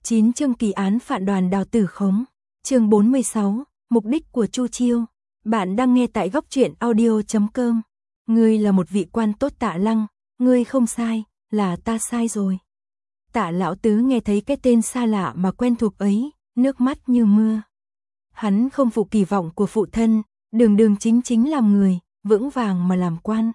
9 chương kỳ án phản đoàn Đào Tử Khống. Chương 46, mục đích của Chu Chiêu. Bạn đang nghe tại góc truyện audio.com. Ngươi là một vị quan tốt Tạ Lăng, ngươi không sai, là ta sai rồi. Tạ lão tứ nghe thấy cái tên xa lạ mà quen thuộc ấy, nước mắt như mưa. Hắn không phụ kỳ vọng của phụ thân, đường đường chính chính làm người, vững vàng mà làm quan.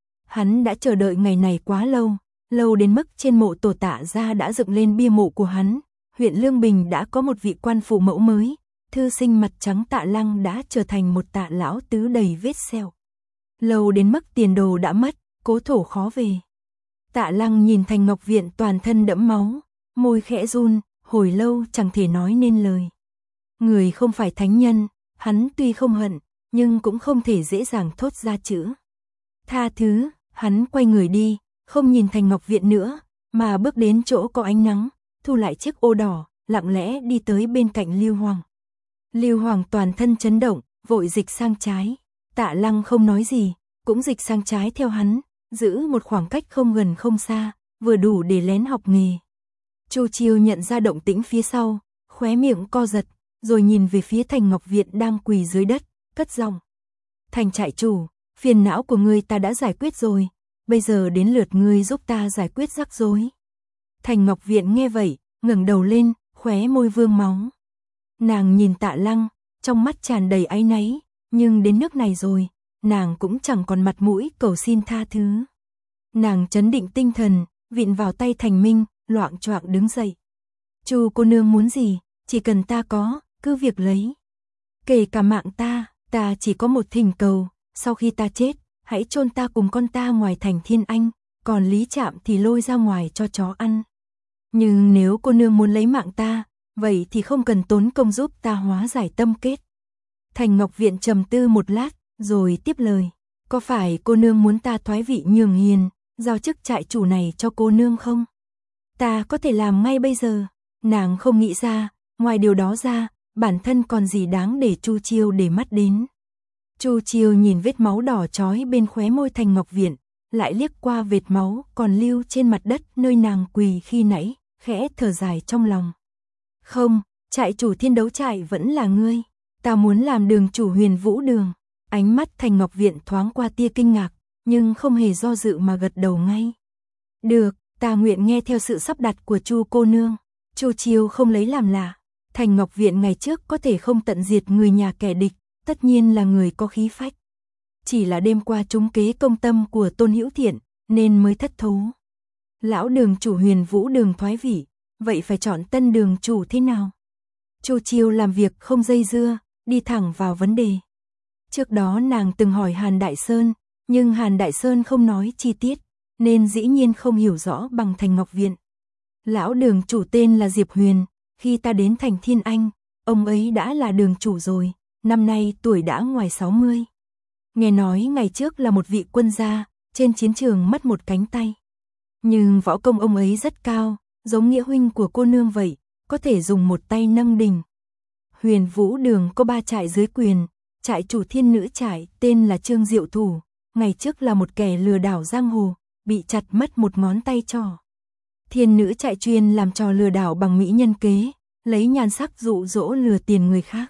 Hắn đã chờ đợi ngày này quá lâu, lâu đến mức trên mộ tổ Tạ gia đã dựng lên bia mộ của hắn. Huyện Lương Bình đã có một vị quan phụ mẫu mới, thư sinh mặt trắng Tạ Lăng đã trở thành một Tạ lão tứ đầy vết sẹo. Lâu đến mức tiền đồ đã mất, cố thổ khó về. Tạ Lăng nhìn Thành Ngọc Viện toàn thân đẫm máu, môi khẽ run, hồi lâu chẳng thể nói nên lời. Người không phải thánh nhân, hắn tuy không hận, nhưng cũng không thể dễ dàng thốt ra chữ tha thứ. Hắn quay người đi, không nhìn Thành Ngọc Viện nữa, mà bước đến chỗ có ánh nắng, thu lại chiếc ô đỏ, lặng lẽ đi tới bên cạnh Lưu Hoàng. Lưu Hoàng toàn thân chấn động, vội dịch sang trái. Tạ Lăng không nói gì, cũng dịch sang trái theo hắn, giữ một khoảng cách không gần không xa, vừa đủ để lén học nghề. Chu Chiêu nhận ra động tĩnh phía sau, khóe miệng co giật, rồi nhìn về phía Thành Ngọc Viện đang quỳ dưới đất, cất giọng: Thành trại chủ, phiền não của ngươi ta đã giải quyết rồi, bây giờ đến lượt ngươi giúp ta giải quyết rắc rối. Thành Ngọc Viện nghe vậy, ngẩng đầu lên, khóe môi vương máu. Nàng nhìn Tạ Lăng, trong mắt tràn đầy áy náy, nhưng đến nước này rồi, nàng cũng chẳng còn mặt mũi cầu xin tha thứ. Nàng trấn định tinh thần, vịn vào tay Thành Minh, loạng choạng đứng dậy. Chu cô nương muốn gì, chỉ cần ta có, cứ việc lấy. Kể cả mạng ta chỉ có một thỉnh cầu, sau khi ta chết, hãy chôn ta cùng con ta ngoài thành Thiên Anh, còn Lý Trạm thì lôi ra ngoài cho chó ăn. Nhưng nếu cô nương muốn lấy mạng ta, vậy thì không cần tốn công giúp ta hóa giải tâm kết. Thành Ngọc Viện trầm tư một lát, rồi tiếp lời: Có phải cô nương muốn ta thoái vị nhường hiền, giao chức trại chủ này cho cô nương không? Ta có thể làm ngay bây giờ. Nàng không nghĩ ra, ngoài điều đó ra, bản thân còn gì đáng để Chu Chiêu để mắt đến. Chu Chiêu nhìn vết máu đỏ chói bên khóe môi Thành Ngọc Viện, lại liếc qua vệt máu còn lưu trên mặt đất nơi nàng quỳ khi nãy, khẽ thở dài trong lòng. Không, trại chủ Thiên Đấu trại vẫn là ngươi, ta muốn làm đường chủ Huyền Vũ đường. Ánh mắt Thành Ngọc Viện thoáng qua tia kinh ngạc, nhưng không hề do dự mà gật đầu ngay. Được, ta nguyện nghe theo sự sắp đặt của Chu cô nương. Chu Chiêu không lấy làm lạ, Thành Ngọc Viện ngày trước có thể không tận diệt người nhà kẻ địch, tất nhiên là người có khí phách. Chỉ là đêm qua trúng kế công tâm của Tôn Hữu Thiện, nên mới thất thố. Lão đường chủ Huyền Vũ đường thoái vị, vậy phải chọn tân đường chủ thế nào? Chu Chiêu làm việc không dây dưa, đi thẳng vào vấn đề. Trước đó nàng từng hỏi Hàn Đại Sơn, nhưng Hàn Đại Sơn không nói chi tiết, nên dĩ nhiên không hiểu rõ bằng Thành Ngọc Viện. Lão đường chủ tên là Diệp Huyền, khi ta đến thành Thiên Anh, ông ấy đã là đường chủ rồi, năm nay tuổi đã ngoài 60. Nghe nói ngày trước là một vị quân gia, trên chiến trường mất một cánh tay. Nhưng võ công ông ấy rất cao, giống nghĩa huynh của cô nương vậy, có thể dùng một tay nâng đỉnh. Huyền Vũ đường có 3 trại dưới quyền, trại chủ Thiên Nữ trại tên là Trương Diệu Thủ, ngày trước là một kẻ lừa đảo giang hồ, bị chặt mất một ngón tay trỏ. Thiên Nữ trại chuyên làm trò lừa đảo bằng mỹ nhân kế, lấy nhan sắc dụ dỗ lừa tiền người khác.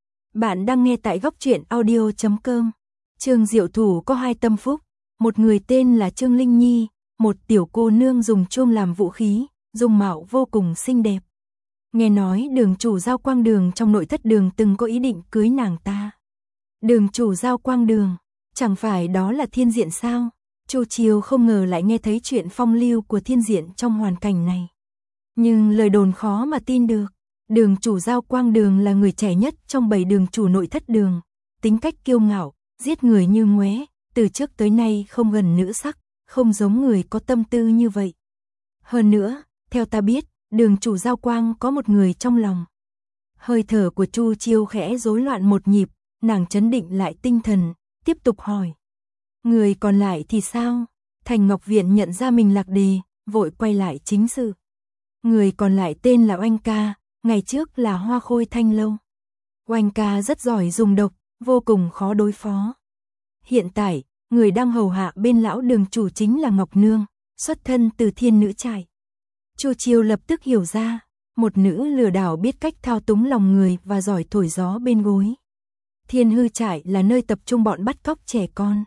Bạn đang nghe tại góc truyện audio.com. Trương Diệu Thủ có 2 tâm phúc, một người tên là Trương Linh Nhi, một tiểu cô nương dùng chuông làm vũ khí, dung mạo vô cùng xinh đẹp. Nghe nói đường chủ Giao Quang Đường trong nội thất đường từng có ý định cưới nàng ta. Đường chủ Giao Quang Đường, chẳng phải đó là Thiên Diện sao? Chu Chiêu không ngờ lại nghe thấy chuyện phong lưu của Thiên Diện trong hoàn cảnh này. Nhưng lời đồn khó mà tin được. Đường chủ Giao Quang Đường là người trẻ nhất trong 7 đường chủ nội thất đường, tính cách kiêu ngạo, giết người như ngoé, từ trước tới nay không gần nữ sắc, không giống người có tâm tư như vậy. Hơn nữa, theo ta biết, đường chủ Giao Quang có một người trong lòng. Hơi thở của Chu Chiêu khẽ rối loạn một nhịp, nàng trấn định lại tinh thần, tiếp tục hỏi. Người còn lại thì sao? Thành Ngọc Viện nhận ra mình lạc đề, vội quay lại chính sự. Người còn lại tên là Oanh Ca, ngày trước là Hoa Khôi Thanh Lâu. Oanh Ca rất giỏi dùng độc, vô cùng khó đối phó. Hiện tại, người đang hầu hạ bên lão đường chủ chính là Ngọc Nương, xuất thân từ Thiên Nữ trại. Chu Chiêu lập tức hiểu ra, một nữ lừa đảo biết cách thao túng lòng người và giỏi thổi gió bên gối. Thiên Hư Trại là nơi tập trung bọn bắt cóc trẻ con.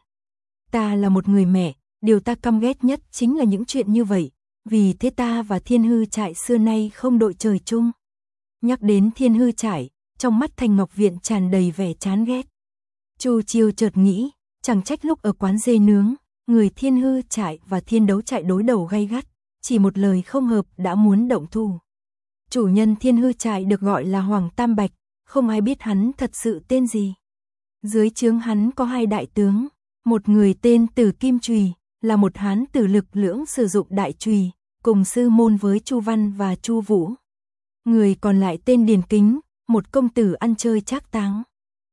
Ta là một người mẹ, điều ta căm ghét nhất chính là những chuyện như vậy, vì thế ta và Thiên Hư Trại xưa nay không đội trời chung. Nhắc đến Thiên Hư Trại, trong mắt Thành Ngọc Viện tràn đầy vẻ chán ghét. Chu Chiêu chợt nghĩ, chẳng trách lúc ở quán dê nướng, người Thiên Hư Trại và Thiên Đấu Trại đối đầu gay gắt, chỉ một lời không hợp đã muốn động thủ. Chủ nhân Thiên Hư Trại được gọi là Hoàng Tam Bạch, không ai biết hắn thật sự tên gì. Dưới trướng hắn có 2 đại tướng, một người tên Tử Kim Chùy, là một hán tử lực lưỡng sử dụng đại chùy, cùng sư môn với Chu Văn và Chu Vũ. Người còn lại tên Điền Kính, một công tử ăn chơi trác táng.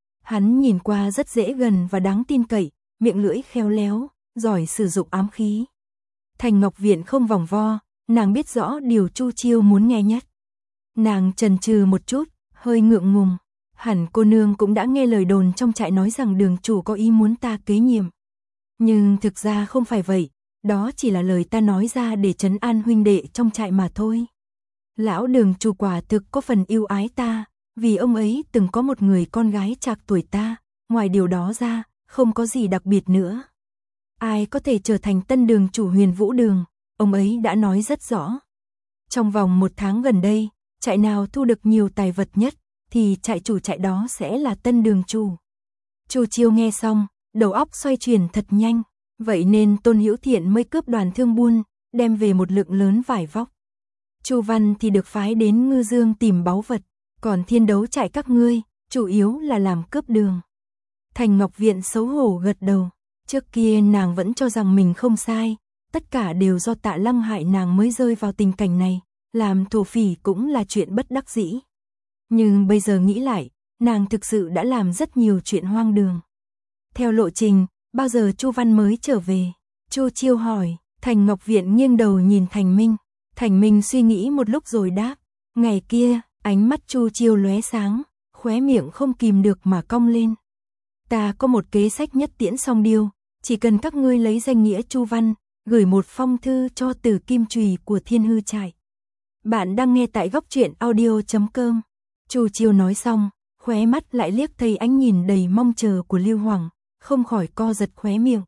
Hắn nhìn qua rất dễ gần và đáng tin cậy, miệng lưỡi khéo léo, giỏi sử dụng ám khí. Thành Ngọc Viện không vòng vo, nàng biết rõ điều Chu Chiêu muốn nghe nhất. Nàng chần chừ một chút, hơi ngượng ngùng. Hẳn cô nương cũng đã nghe lời đồn trong trại nói rằng đường chủ có ý muốn ta kế nhiệm. Nhưng thực ra không phải vậy, đó chỉ là lời ta nói ra để trấn an huynh đệ trong trại mà thôi. Lão đường chủ quả thực có phần yêu ái ta, vì ông ấy từng có một người con gái trạc tuổi ta, ngoài điều đó ra, không có gì đặc biệt nữa. Ai có thể trở thành tân đường chủ Huyền Vũ Đường, ông ấy đã nói rất rõ. Trong vòng 1 tháng gần đây, trại nào thu được nhiều tài vật nhất, thì trại chủ trại đó sẽ là tân đường chủ. Chu Chiêu nghe xong, đầu óc xoay chuyển thật nhanh, vậy nên Tôn Hữu Thiện mới cướp đoàn thương buôn, đem về một lượng lớn vải vóc. Chu Văn thì được phái đến Ngư Dương tìm báu vật, còn Thiên Đấu Trại các ngươi, chủ yếu là làm cướp đường. Thành Ngọc Viện xấu hổ gật đầu, trước kia nàng vẫn cho rằng mình không sai, tất cả đều do Tạ Lăng hại nàng mới rơi vào tình cảnh này, làm thổ phỉ cũng là chuyện bất đắc dĩ. Nhưng bây giờ nghĩ lại, nàng thực sự đã làm rất nhiều chuyện hoang đường. Theo lộ trình, bao giờ Chu Văn mới trở về? Chu Chiêu hỏi. Thành Ngọc Viện nghiêng đầu nhìn Thành Minh. Thành Minh suy nghĩ một lúc rồi đáp. Ngày kia, ánh mắt Chu Chiêu lóe sáng, khóe miệng không kìm được mà cong lên. Ta có một kế sách nhất tiễn song điêu, chỉ cần các ngươi lấy danh nghĩa Chu Văn, gửi một phong thư cho Tử Kim Chùy của Thiên Hư Trại. Bạn đang nghe tại góc truyện audio.com. Chu Chiêu nói xong, khóe mắt lại liếc thấy ánh nhìn đầy mong chờ của Lưu Hoàng, không khỏi co giật khóe miệng.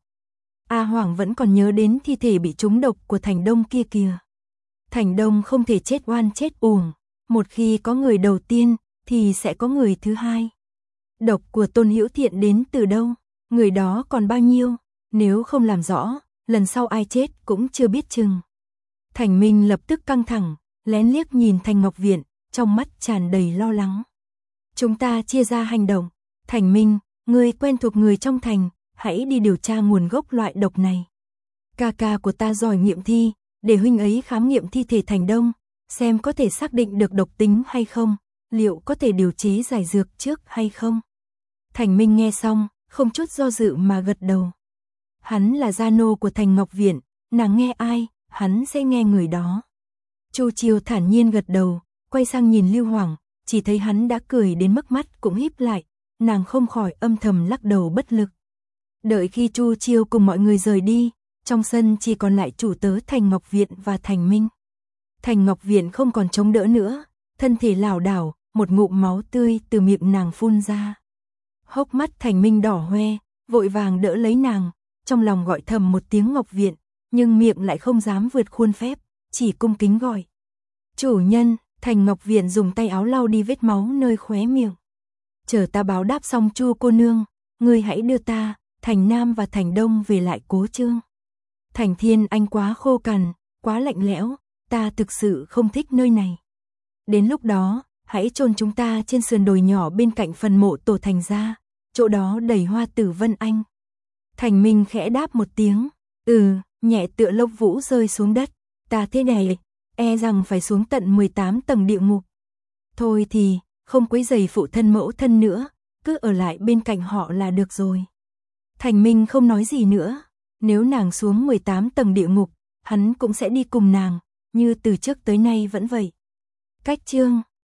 A Hoàng vẫn còn nhớ đến thi thể bị trúng độc của Thành Đông kia kìa. Thành Đông không thể chết oan chết uổng, một khi có người đầu tiên thì sẽ có người thứ hai. Độc của Tôn Hữu Thiện đến từ đâu? Người đó còn bao nhiêu? Nếu không làm rõ, lần sau ai chết cũng chưa biết chừng. Thành Minh lập tức căng thẳng, lén liếc nhìn Thành Ngọc Viện, trong mắt tràn đầy lo lắng. Chúng ta chia ra hành động. Thành Minh, ngươi quen thuộc người trong thành, hãy đi điều tra nguồn gốc loại độc này. Ca ca của ta giỏi nghiệm thi, để huynh ấy khám nghiệm thi thể Thành Đông, xem có thể xác định được độc tính hay không, liệu có thể điều chế giải dược trước hay không. Thành Minh nghe xong, không chút do dự mà gật đầu. Hắn là gia nô của Thành Ngọc Viện, nàng nghe ai, hắn sẽ nghe người đó. Chu Chiêu thản nhiên gật đầu, quay sang nhìn Lưu Hoàng, chỉ thấy hắn đã cười đến mức mắt cũng híp lại, nàng không khỏi âm thầm lắc đầu bất lực. Đợi khi Chu Chiêu cùng mọi người rời đi, trong sân chỉ còn lại chủ tớ Thành Ngọc Viện và Thành Minh. Thành Ngọc Viện không còn chống đỡ nữa, thân thể lảo đảo, một ngụm máu tươi từ miệng nàng phun ra. Hốc mắt Thành Minh đỏ hoe, vội vàng đỡ lấy nàng, trong lòng gọi thầm một tiếng Ngọc Viện, nhưng miệng lại không dám vượt khuôn phép, chỉ cung kính gọi. Chủ nhân. Thành Ngọc Viện dùng tay áo lau đi vết máu nơi khóe miệng. Chờ ta báo đáp xong Chu cô nương, ngươi hãy đưa ta, Thành Nam và Thành Đông về lại Cố Trương. Thành Thiên Anh quá khô cằn, quá lạnh lẽo, ta thực sự không thích nơi này. Đến lúc đó, hãy chôn chúng ta trên sườn đồi nhỏ bên cạnh phần mộ tổ Thành gia, chỗ đó đầy hoa tử Vân Anh. Thành Minh khẽ đáp một tiếng, nhẹ tựa lông vũ rơi xuống đất, ta thế này, e rằng phải xuống tận 18 tầng địa ngục. Thôi thì, không quấy rầy phụ thân mẫu thân nữa, cứ ở lại bên cạnh họ là được rồi. Thành Minh không nói gì nữa, nếu nàng xuống 18 tầng địa ngục, hắn cũng sẽ đi cùng nàng, như từ trước tới nay vẫn vậy. Cách chương